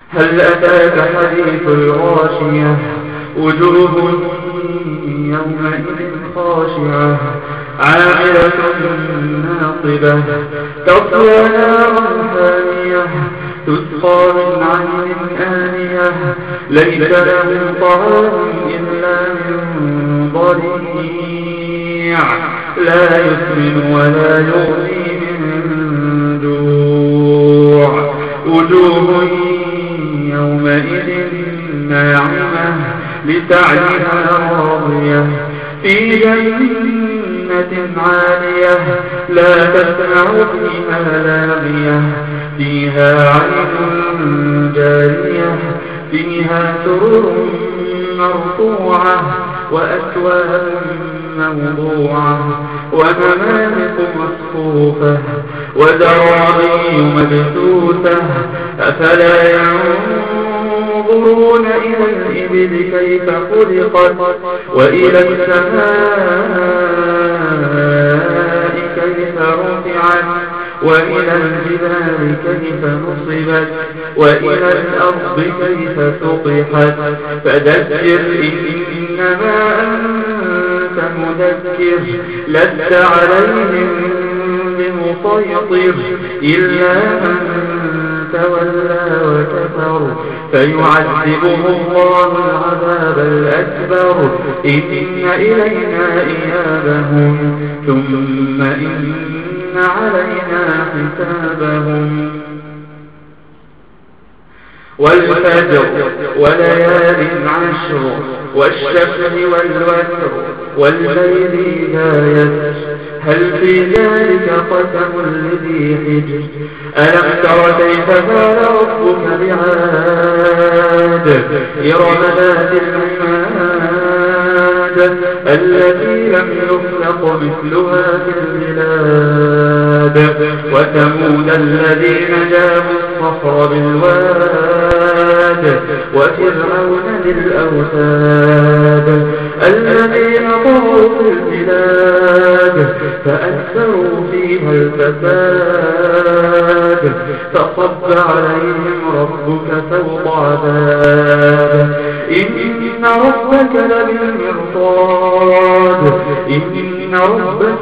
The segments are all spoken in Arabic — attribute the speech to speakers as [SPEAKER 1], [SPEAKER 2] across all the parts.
[SPEAKER 1] هل أتاك حديث الغاشية وجوه يومئذ خاشعة عاملة ناصبة تصلى نارا حامية تسقى من عين آنية ليس لهم طعام إلا من ضريع لا يسمن ولا يغني من جوع وجوه يومئذ ناعمة لسعيها راضية في جنة عالية لا تسمع فيها لاغية فيها عين جارية فيها سرر مرفوعة وأكواب موضوعة ونمارق مصفوفة وزرابي مبثوثة أفلا ينظرون إلى الإبل كيف خلقت وإلى السماء كيف رفعت وإلى الجبال كيف نصبت وإلى الأرض كيف سطحت فذكر إنما أنت مذكر لست عليهم بمسيطر إلا من تولى وكفر فيعذبه الله العذاب الأكبر إن إلينا إيابهم ثم إن علينا حسابهم والفجر وليال عشر والشفع والوتر والليل إذا يسر هل في ذلك قسم لذي حجر ألم تر كيف فعل ربك بعاد إرم ذات العماد التي لم يخلق مثلها في البلاد وثمود الذين جابوا الصخر بالواد وفرعون ذي الأوتاد الذين طغوا في البلاد فأكثروا فيها الفساد فصب عليهم ربك سوط عذاب إن ربك لبالمرصاد إن ربك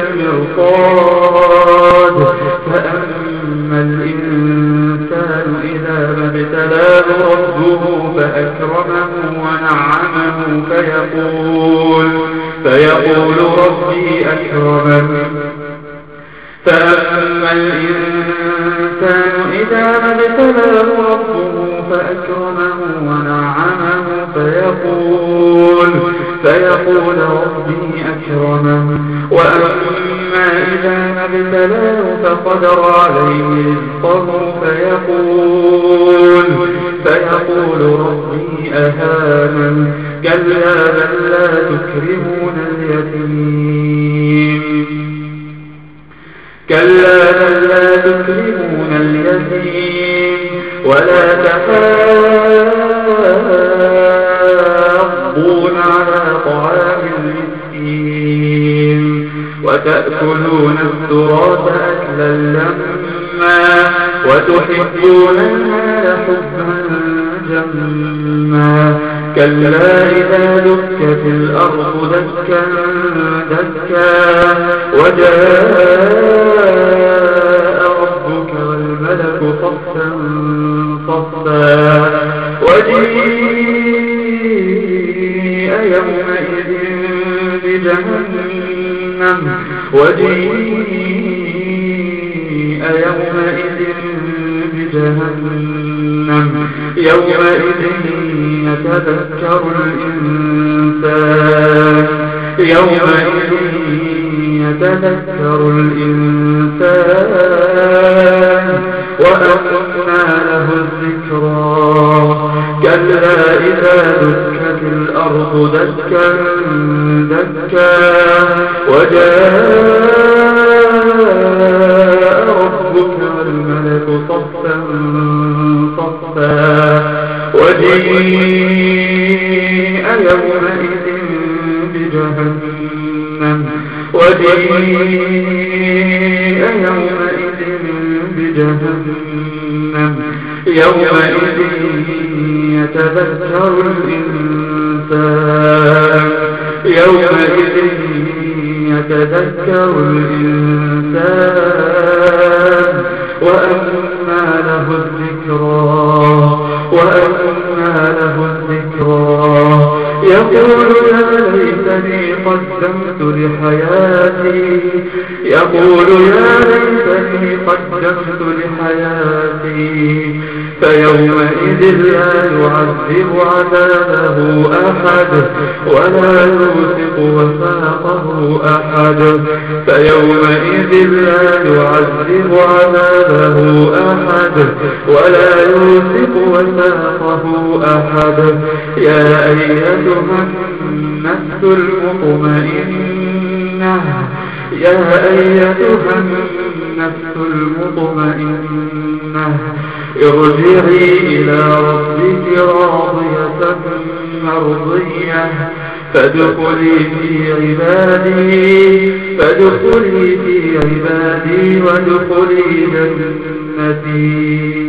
[SPEAKER 1] لبالمرصاد فأما الإنسان إذا ما ابتلاه ربه فأكرمه ونعمه فيقول ربي أكرمن فأما الإنسان إذا ما ابتلاه ربه فأكرمه ونعمه فيقول ربي أكرمن وأما إذا ما ابتلاه فقدر عليه رزقه فيقول ربي أهانن كلا بل لا تكرمون اليتيم ولا تحاضون على طعام المسكين وتأكلون التراث أكلا لما وتحبون المال حبا جما كلا إذا دكت الأرض دكا دكا وجاء ربك والملك صفا صفا وجيء يومئذ بجهنم يومئذ يتذكر الإنسان وأنى له الذكرى كلا إذا دكت الأرض دكا دكا وجاء ربك والملك صفا صفا وجيء يومئذ بجهنم وجيء يومئذ بجهنم يومئذ يتذكر الإنسان وأنى له الذكرى يقول يا ليتني قدمت لحياتي فيومئذ لا يعذب عذابه أحد ولا يوثق وثاقه أحد يا أيتها النفس المطمئنة ارجعي إلى ربك راضية مرضية فادخلي في عبادي وادخلي جنتي.